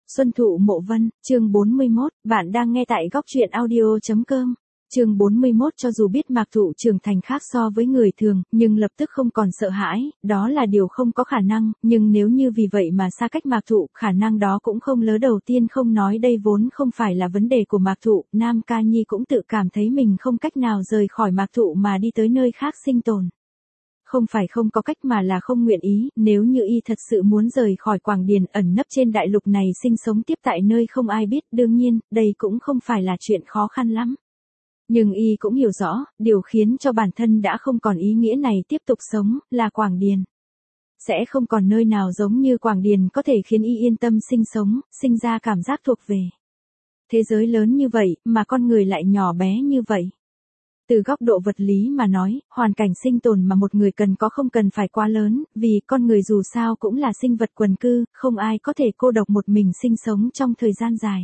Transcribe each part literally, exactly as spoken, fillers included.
Xuân Thụ Mộ Vân, chương bốn mươi mốt, bạn đang nghe tại góc truyện audio.com. Chương bốn mươi mốt cho dù biết Mạc Thụ trưởng thành khác so với người thường, nhưng lập tức không còn sợ hãi, đó là điều không có khả năng, nhưng nếu như vì vậy mà xa cách Mạc Thụ, khả năng đó cũng không lớn. Đầu tiên không nói đây vốn không phải là vấn đề của Mạc Thụ, Nam Ca Nhi cũng tự cảm thấy mình không cách nào rời khỏi Mạc Thụ mà đi tới nơi khác sinh tồn. Không phải không có cách mà là không nguyện ý, nếu như y thật sự muốn rời khỏi Quảng Điền ẩn nấp trên đại lục này sinh sống tiếp tại nơi không ai biết, đương nhiên, đây cũng không phải là chuyện khó khăn lắm. Nhưng y cũng hiểu rõ, điều khiến cho bản thân đã không còn ý nghĩa này tiếp tục sống, là Quảng Điền. Sẽ không còn nơi nào giống như Quảng Điền có thể khiến y yên tâm sinh sống, sinh ra cảm giác thuộc về. Thế giới lớn như vậy, mà con người lại nhỏ bé như vậy. Từ góc độ vật lý mà nói, hoàn cảnh sinh tồn mà một người cần có không cần phải quá lớn, vì con người dù sao cũng là sinh vật quần cư, không ai có thể cô độc một mình sinh sống trong thời gian dài.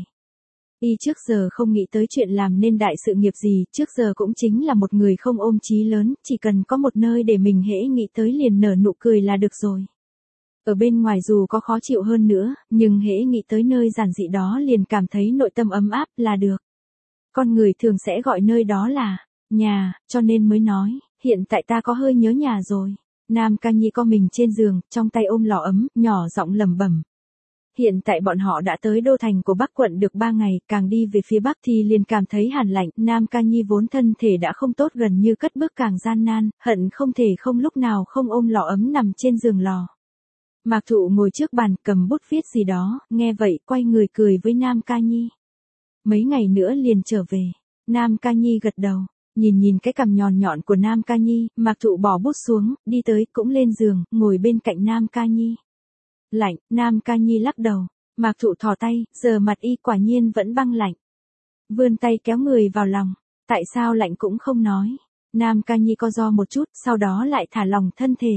Y trước giờ không nghĩ tới chuyện làm nên đại sự nghiệp gì, trước giờ cũng chính là một người không ôm chí lớn, chỉ cần có một nơi để mình hễ nghĩ tới liền nở nụ cười là được rồi. Ở bên ngoài dù có khó chịu hơn nữa, nhưng hễ nghĩ tới nơi giản dị đó liền cảm thấy nội tâm ấm áp là được. Con người thường sẽ gọi nơi đó là nhà, cho nên mới nói, hiện tại ta có hơi nhớ nhà rồi. Nam Ca Nhi co mình trên giường, trong tay ôm lọ ấm, nhỏ giọng lẩm bẩm. Hiện tại bọn họ đã tới đô thành của Bắc quận được ba ngày, càng đi về phía Bắc thì liền cảm thấy hàn lạnh. Nam Ca Nhi vốn thân thể đã không tốt, gần như cất bước càng gian nan, hận không thể không lúc nào không ôm lọ ấm nằm trên giường lò. Mạc Thụ ngồi trước bàn cầm bút viết gì đó, nghe vậy quay người cười với Nam Ca Nhi. Mấy ngày nữa liền trở về. Nam Ca Nhi gật đầu. Nhìn nhìn cái cằm nhọn nhọn của Nam Ca Nhi, Mạc Thụ bỏ bút xuống, đi tới cũng lên giường, ngồi bên cạnh Nam Ca Nhi. Lạnh, Nam Ca Nhi lắc đầu. Mạc Thụ thò tay, giờ mặt y quả nhiên vẫn băng lạnh. Vươn tay kéo người vào lòng. Tại sao lạnh cũng không nói. Nam Ca Nhi co ro một chút, sau đó lại thả lòng thân thể.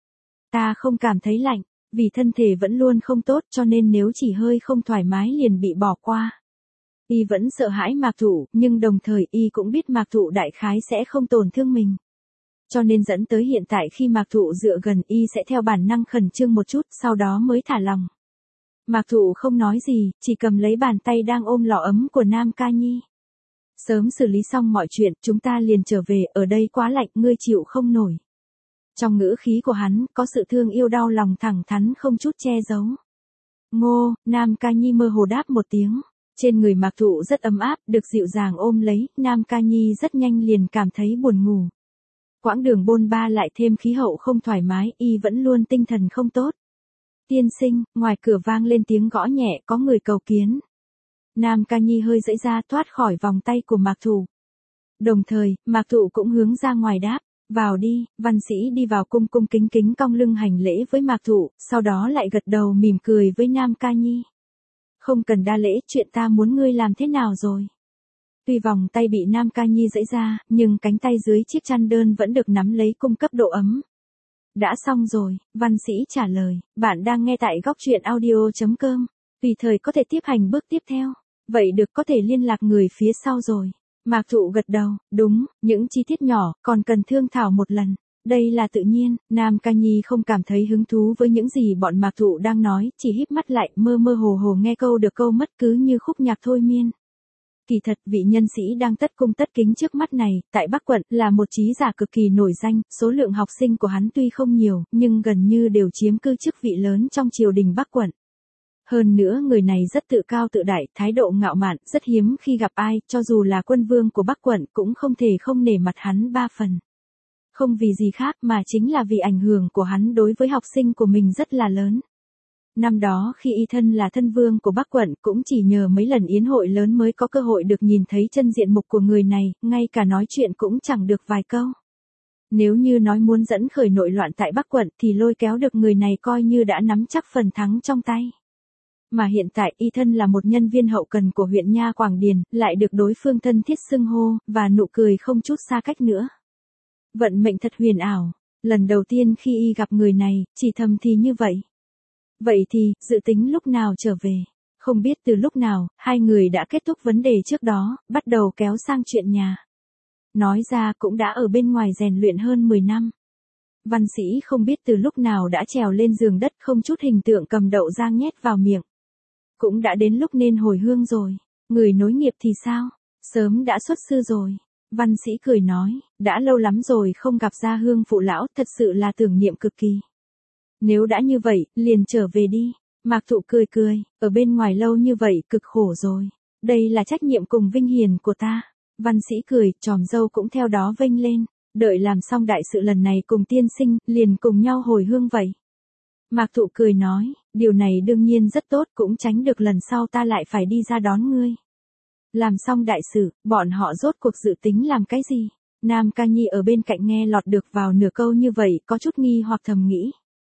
Ta không cảm thấy lạnh, vì thân thể vẫn luôn không tốt cho nên nếu chỉ hơi không thoải mái liền bị bỏ qua. Y vẫn sợ hãi Mạc Thụ, nhưng đồng thời y cũng biết Mạc Thụ đại khái sẽ không tổn thương mình. Cho nên dẫn tới hiện tại khi Mạc Thụ dựa gần y sẽ theo bản năng khẩn trương một chút, sau đó mới thả lòng. Mạc Thụ không nói gì, chỉ cầm lấy bàn tay đang ôm lọ ấm của Nam Ca Nhi. Sớm xử lý xong mọi chuyện, chúng ta liền trở về, ở đây quá lạnh, ngươi chịu không nổi. Trong ngữ khí của hắn, có sự thương yêu đau lòng thẳng thắn không chút che giấu. Ngô, Nam Ca Nhi mơ hồ đáp một tiếng. Trên người Mạc Thụ rất ấm áp, được dịu dàng ôm lấy, Nam Ca Nhi rất nhanh liền cảm thấy buồn ngủ. Quãng đường bôn ba lại thêm khí hậu không thoải mái, y vẫn luôn tinh thần không tốt. Tiên sinh, ngoài cửa vang lên tiếng gõ nhẹ, có người cầu kiến. Nam Ca Nhi hơi giãy ra thoát khỏi vòng tay của Mạc Thụ. Đồng thời, Mạc Thụ cũng hướng ra ngoài đáp, vào đi. Văn sĩ đi vào cung cung kính kính cong lưng hành lễ với Mạc Thụ, sau đó lại gật đầu mỉm cười với Nam Ca Nhi. Không cần đa lễ, chuyện ta muốn ngươi làm thế nào rồi? Tuy vòng tay bị Nam Ca Nhi giãy ra, nhưng cánh tay dưới chiếc chăn đơn vẫn được nắm lấy cung cấp độ ấm. Đã xong rồi, văn sĩ trả lời, bạn đang nghe tại góc truyện audio.com. Tùy thời có thể tiếp hành bước tiếp theo. Vậy được, có thể liên lạc người phía sau rồi. Mạc Thụ gật đầu, đúng, những chi tiết nhỏ, còn cần thương thảo một lần. Đây là tự nhiên. Nam Ca Nhi không cảm thấy hứng thú với những gì bọn Mạc Thụ đang nói, chỉ híp mắt lại, mơ mơ hồ hồ nghe câu được câu mất, cứ như khúc nhạc thôi miên. Kỳ thật vị nhân sĩ đang tất cung tất kính trước mắt này, tại Bắc quận, là một trí giả cực kỳ nổi danh, số lượng học sinh của hắn tuy không nhiều, nhưng gần như đều chiếm cư chức vị lớn trong triều đình Bắc quận. Hơn nữa người này rất tự cao tự đại, thái độ ngạo mạn, rất hiếm khi gặp ai, cho dù là quân vương của Bắc quận cũng không thể không nể mặt hắn ba phần. Không vì gì khác mà chính là vì ảnh hưởng của hắn đối với học sinh của mình rất là lớn. Năm đó khi y thân là thân vương của Bắc quận cũng chỉ nhờ mấy lần yến hội lớn mới có cơ hội được nhìn thấy chân diện mục của người này, ngay cả nói chuyện cũng chẳng được vài câu. Nếu như nói muốn dẫn khởi nội loạn tại Bắc quận thì lôi kéo được người này coi như đã nắm chắc phần thắng trong tay. Mà hiện tại y thân là một nhân viên hậu cần của huyện Nha Quảng Điền, lại được đối phương thân thiết xưng hô, và nụ cười không chút xa cách nữa. Vận mệnh thật huyền ảo, lần đầu tiên khi y gặp người này, chỉ thầm thì như vậy. Vậy thì, dự tính lúc nào trở về? Không biết từ lúc nào, hai người đã kết thúc vấn đề trước đó, bắt đầu kéo sang chuyện nhà. Nói ra cũng đã ở bên ngoài rèn luyện hơn mười năm. Văn sĩ không biết từ lúc nào đã trèo lên giường đất không chút hình tượng cầm đậu rang nhét vào miệng. cũng đã đến lúc nên hồi hương rồi. Người nối nghiệp thì sao? Sớm đã xuất sư rồi. Văn Sĩ cười nói, đã lâu lắm rồi không gặp gia hương phụ lão, thật sự là tưởng niệm cực kỳ. Nếu đã như vậy, liền trở về đi. Mạc Thụ cười cười, ở bên ngoài lâu như vậy cực khổ rồi. Đây là trách nhiệm cùng vinh hiển của ta. Văn Sĩ cười, tròm dâu cũng theo đó vênh lên. Đợi làm xong đại sự lần này cùng tiên sinh, liền cùng nhau hồi hương vậy. Mạc Thụ cười nói, điều này đương nhiên rất tốt, cũng tránh được lần sau ta lại phải đi ra đón ngươi. Làm xong đại sự, bọn họ rốt cuộc dự tính làm cái gì? Nam Ca Nhi ở bên cạnh nghe lọt được vào nửa câu như vậy, có chút nghi hoặc thầm nghĩ.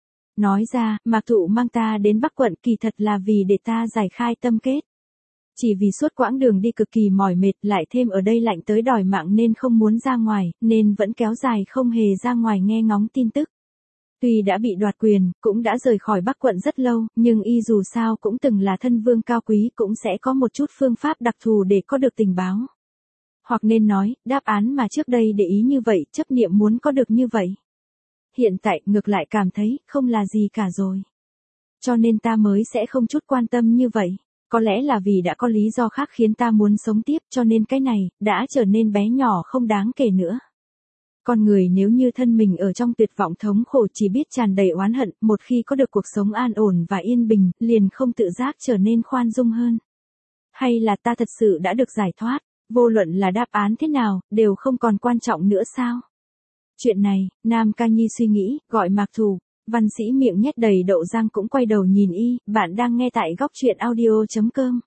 Nói ra, Mạc Thụ mang ta đến Bắc quận kỳ thật là vì để ta giải khai tâm kết. Chỉ vì suốt quãng đường đi cực kỳ mỏi mệt, lại thêm ở đây lạnh tới đòi mạng nên không muốn ra ngoài, nên vẫn kéo dài không hề ra ngoài nghe ngóng tin tức. Tuy đã bị đoạt quyền, cũng đã rời khỏi Bắc quận rất lâu, nhưng y dù sao cũng từng là thân vương cao quý, cũng sẽ có một chút phương pháp đặc thù để có được tình báo. Hoặc nên nói, đáp án mà trước đây để ý như vậy, chấp niệm muốn có được như vậy. Hiện tại, ngược lại cảm thấy, không là gì cả rồi. Cho nên ta mới sẽ không chút quan tâm như vậy. Có lẽ là vì đã có lý do khác khiến ta muốn sống tiếp, cho nên cái này, đã trở nên bé nhỏ không đáng kể nữa. Con người nếu như thân mình ở trong tuyệt vọng thống khổ chỉ biết tràn đầy oán hận, một khi có được cuộc sống an ổn và yên bình, liền không tự giác trở nên khoan dung hơn. Hay là ta thật sự đã được giải thoát, vô luận là đáp án thế nào, đều không còn quan trọng nữa sao? Chuyện này, Nam Ca Nhi suy nghĩ, gọi Mạc Thụ. Văn Sĩ miệng nhét đầy đậu răng cũng quay đầu nhìn y, bạn đang nghe tại góc truyện audio chấm com.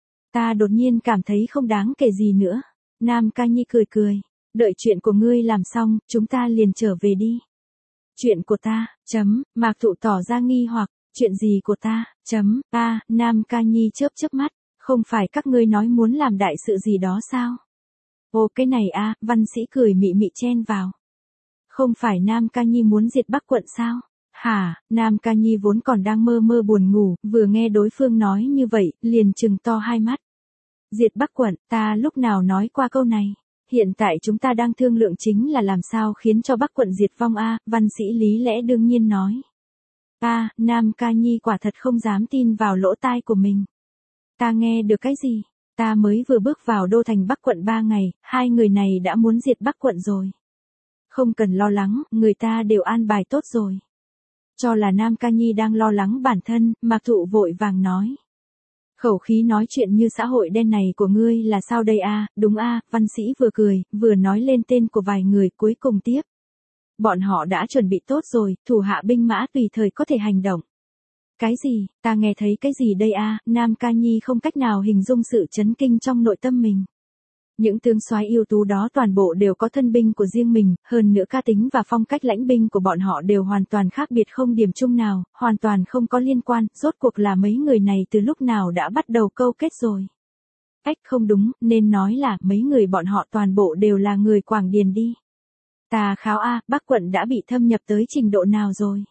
Ta đột nhiên cảm thấy không đáng kể gì nữa. Nam Ca Nhi cười cười. Đợi chuyện của ngươi làm xong, chúng ta liền trở về đi. Chuyện của ta, chấm, Mạc Thụ tỏ ra nghi hoặc, chuyện gì của ta, chấm, a, Nam Ca Nhi chớp chớp mắt, không phải các ngươi nói muốn làm đại sự gì đó sao? Ồ cái này a, Văn Sĩ cười mị mị chen vào. Không phải Nam Ca Nhi muốn diệt Bắc quận sao? Hả, Nam Ca Nhi vốn còn đang mơ mơ buồn ngủ, vừa nghe đối phương nói như vậy, liền trừng to hai mắt. Diệt Bắc quận, ta lúc nào nói qua câu này? Hiện tại chúng ta đang thương lượng chính là làm sao khiến cho Bắc quận diệt vong a, Văn Sĩ lý lẽ đương nhiên nói. A, Nam Ca Nhi quả thật không dám tin vào lỗ tai của mình. Ta nghe được cái gì? Ta mới vừa bước vào đô thành Bắc quận ba ngày, hai người này đã muốn diệt Bắc quận rồi. Không cần lo lắng, người ta đều an bài tốt rồi. Cho là Nam Ca Nhi đang lo lắng bản thân, Mạc Thụ vội vàng nói. Khẩu khí nói chuyện như xã hội đen này của ngươi là sao đây a? Đúng a, Văn Sĩ vừa cười, vừa nói lên tên của vài người cuối cùng tiếp. Bọn họ đã chuẩn bị tốt rồi, thủ hạ binh mã tùy thời có thể hành động. Cái gì, ta nghe thấy cái gì đây a? Nam Ca Nhi không cách nào hình dung sự chấn kinh trong nội tâm mình. Những tướng soái ưu tú đó toàn bộ đều có thân binh của riêng mình, hơn nữa cá tính và phong cách lãnh binh của bọn họ đều hoàn toàn khác biệt không điểm chung nào, hoàn toàn không có liên quan, rốt cuộc là mấy người này từ lúc nào đã bắt đầu câu kết rồi. Ách không đúng, nên nói là mấy người bọn họ toàn bộ đều là người Quảng Điền đi. Tà kháo a, Bắc quận đã bị thâm nhập tới trình độ nào rồi?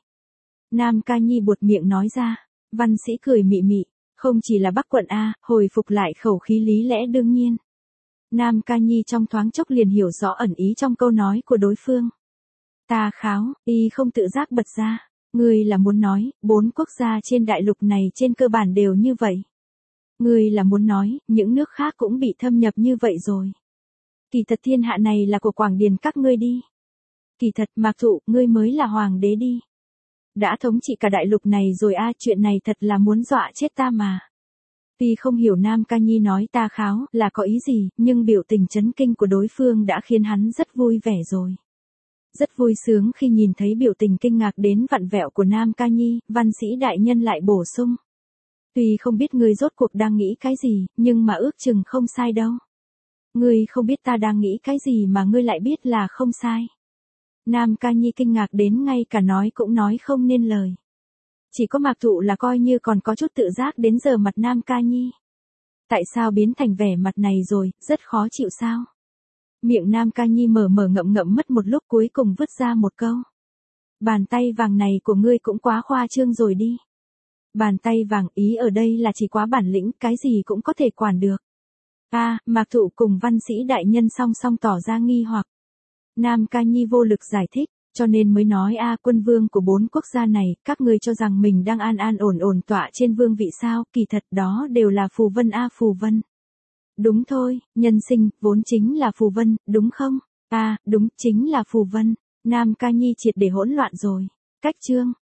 Nam Ca Nhi buột miệng nói ra, Văn Sĩ cười mị mị, không chỉ là Bắc quận a, hồi phục lại khẩu khí lý lẽ đương nhiên. Nam Ca Nhi trong thoáng chốc liền hiểu rõ ẩn ý trong câu nói của đối phương. Tà kháo, y không tự giác bật ra, ngươi là muốn nói, bốn quốc gia trên đại lục này trên cơ bản đều như vậy. Ngươi là muốn nói, những nước khác cũng bị thâm nhập như vậy rồi. Kỳ thật thiên hạ này là của Quảng Điền các ngươi đi. Kỳ thật Mạc Thụ, ngươi mới là hoàng đế đi. Đã thống trị cả đại lục này rồi a, chuyện này thật là muốn dọa chết ta mà. Tuy không hiểu Nam Ca Nhi nói ta kháo là có ý gì, nhưng biểu tình chấn kinh của đối phương đã khiến hắn rất vui vẻ rồi. Rất vui sướng khi nhìn thấy biểu tình kinh ngạc đến vặn vẹo của Nam Ca Nhi, Văn Sĩ đại nhân lại bổ sung. Tuy không biết ngươi rốt cuộc đang nghĩ cái gì, nhưng mà ước chừng không sai đâu. Ngươi không biết ta đang nghĩ cái gì mà ngươi lại biết là không sai. Nam Ca Nhi kinh ngạc đến ngay cả nói cũng nói không nên lời. Chỉ có Mạc Thụ là coi như còn có chút tự giác đến giờ mặt Nam Ca Nhi. Tại sao biến thành vẻ mặt này rồi, rất khó chịu sao? Miệng Nam Ca Nhi mở mở ngậm ngậm mất một lúc cuối cùng vứt ra một câu. Bàn tay vàng này của ngươi cũng quá khoa trương rồi đi. Bàn tay vàng ý ở đây là chỉ quá bản lĩnh, cái gì cũng có thể quản được. A, à, Mạc Thụ cùng Văn Sĩ đại nhân song song tỏ ra nghi hoặc. Nam Ca Nhi vô lực giải thích, cho nên mới nói a quân vương của bốn quốc gia này, các ngươi cho rằng mình đang an an ổn ổn tọa trên vương vị sao, kỳ thật đó đều là phù vân a phù vân. Đúng thôi, nhân sinh, vốn chính là phù vân, đúng không? A, đúng, chính là phù vân. Nam Ca Nhi triệt để hỗn loạn rồi. Cách chương.